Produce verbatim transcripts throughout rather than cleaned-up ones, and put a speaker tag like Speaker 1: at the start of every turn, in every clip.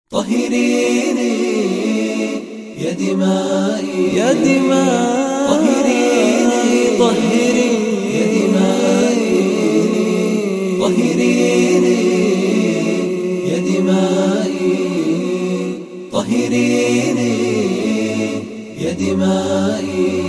Speaker 1: طهريني يا دمائي يا دمائي طهريني طهريني يا دمائي طهريني يا دمائي طهريني يا دمائي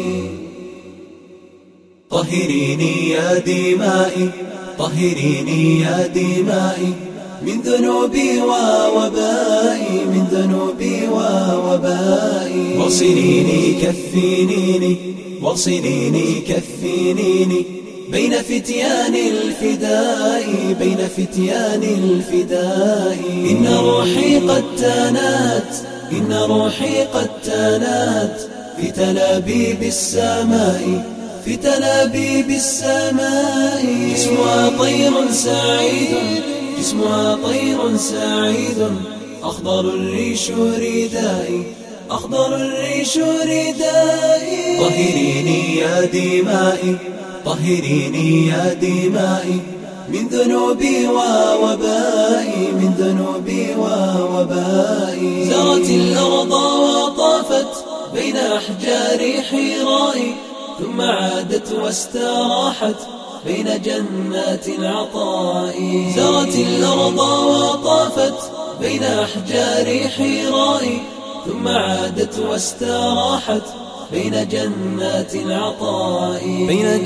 Speaker 1: طهريني يا دمائي طهريني يا دمائي من ذنوبي ووبائي من ذنوبي ووبائي وصليني كفينيني وصليني كفينيني بين فتيان الفداء بين فتيان الفداء إن روحي قد تانات إن روحي قد تانات في تلابيب السماء في تلابيب السماء اسمها طير سعيد اسمها طير سعيد أخضر الريش ردائي أخضر الريش ردائي طهريني يا دمائي طهريني يا دمائي من ذنوبي ووبائي من ذنوبي ووبائي زرت الأرض وطافت بين أحجار حرائي ثم عادت واستراحت بين جنات العطاء زرت الأرض وطافت بين أحجار حرائي ثم عادت واستراحت بين جنات العطاء بين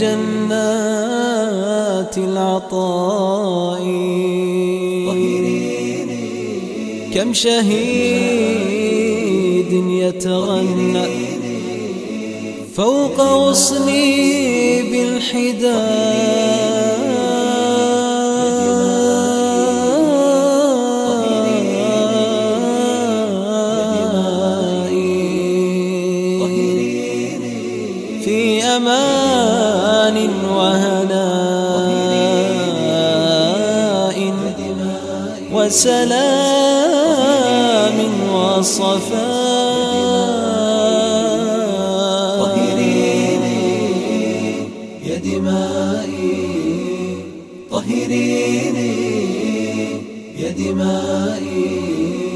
Speaker 1: جنات العطاء كم شهيد يتغنى فوق غصني بالحداء في أمان وهناء وسلام وصفاء طهريني يا دمائي طهريني يا دمائي